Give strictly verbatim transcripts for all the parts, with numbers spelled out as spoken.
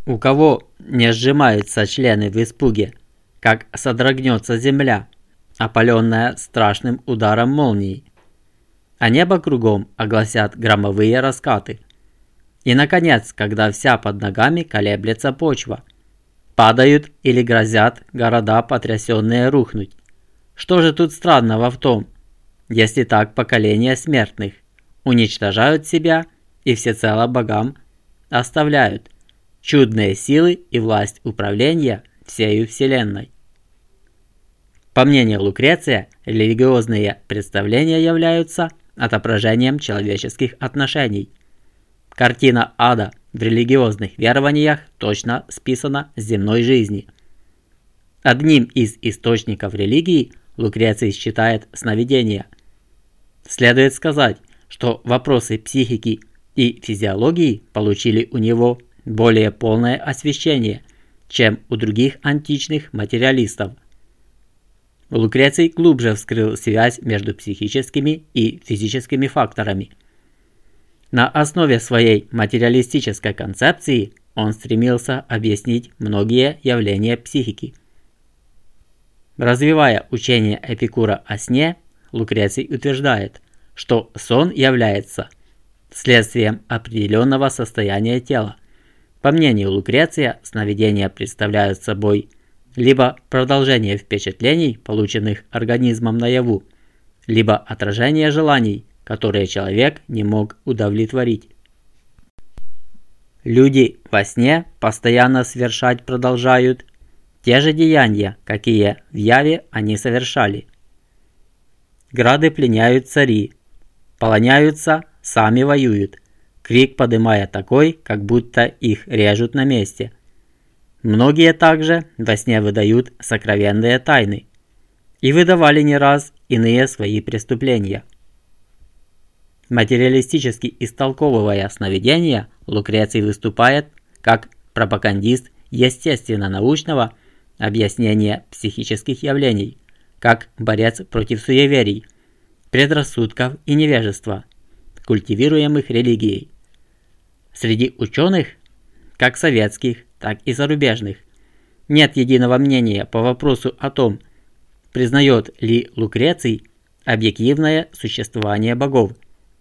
У кого не сжимаются члены в испуге, как содрогнется земля, опаленная страшным ударом молнии, а небо кругом огласят громовые раскаты. И, наконец, когда вся под ногами колеблется почва, падают или грозят города, потрясенные, рухнуть. Что же тут странного в том, если так поколения смертных уничтожают себя и всецело богам оставляют чудные силы и власть управления всею вселенной? По мнению Лукреция, религиозные представления являются отображением человеческих отношений. Картина ада в религиозных верованиях точно списана с земной жизни. Одним из источников религии Лукреций считает сновидения. Следует сказать, что вопросы психики и физиологии получили у него более полное освещение, чем у других античных материалистов. Лукреций глубже вскрыл связь между психическими и физическими факторами. На основе своей материалистической концепции он стремился объяснить многие явления психики. Развивая учение Эпикура о сне, Лукреций утверждает, что сон является следствием определенного состояния тела. По мнению Лукреция, сновидения представляют собой либо продолжение впечатлений, полученных организмом наяву, либо отражение желаний, которые человек не мог удовлетворить. Люди во сне постоянно совершать продолжают те же деяния, какие в яве они совершали. Грады пленяют цари, полоняются, сами воюют, крик подымая такой, как будто их режут на месте. Многие также во сне выдают сокровенные тайны и выдавали не раз иные свои преступления. Материалистически истолковывая сновидения, Лукреций выступает как пропагандист естественно-научного объяснения психических явлений, как борец против суеверий, предрассудков и невежества, культивируемых религией. Среди ученых, как советских, так и зарубежных, нет единого мнения по вопросу о том, признает ли Лукреций объективное существование богов.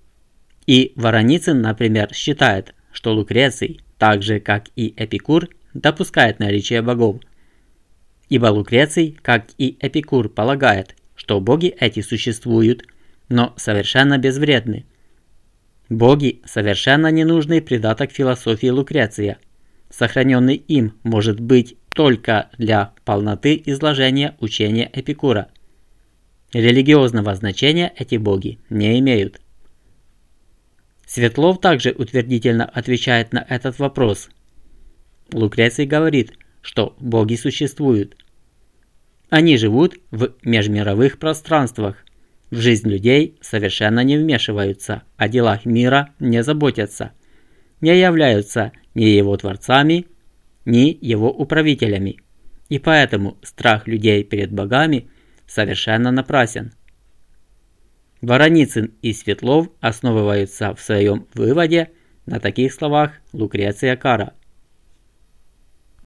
И Вороницын, например, считает, что Лукреций, так же как и Эпикур, допускает наличие богов. Ибо Лукреций, как и Эпикур, полагает, что боги эти существуют, но совершенно безвредны. Боги – совершенно ненужный придаток философии Лукреция. Сохраненный им может быть только для полноты изложения учения Эпикура. Религиозного значения эти боги не имеют. Светлов также утвердительно отвечает на этот вопрос. Лукреций говорит, что боги существуют. Они живут в межмировых пространствах, в жизнь людей совершенно не вмешиваются, о делах мира не заботятся, не являются ни его творцами, ни его управителями, и поэтому страх людей перед богами совершенно напрасен. Вороницын и Светлов основываются в своем выводе на таких словах Лукреция Кара.